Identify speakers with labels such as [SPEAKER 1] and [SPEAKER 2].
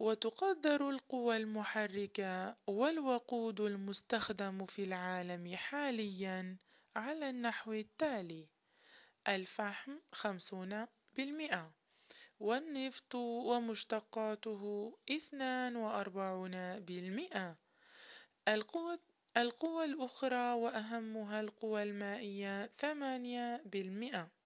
[SPEAKER 1] وتقدر القوى المحركة والوقود المستخدم في العالم حاليا على النحو التالي: الفحم 50%، والنفط ومشتقاته 42%. القوى القوى الأخرى وأهمها القوى المائية 8%.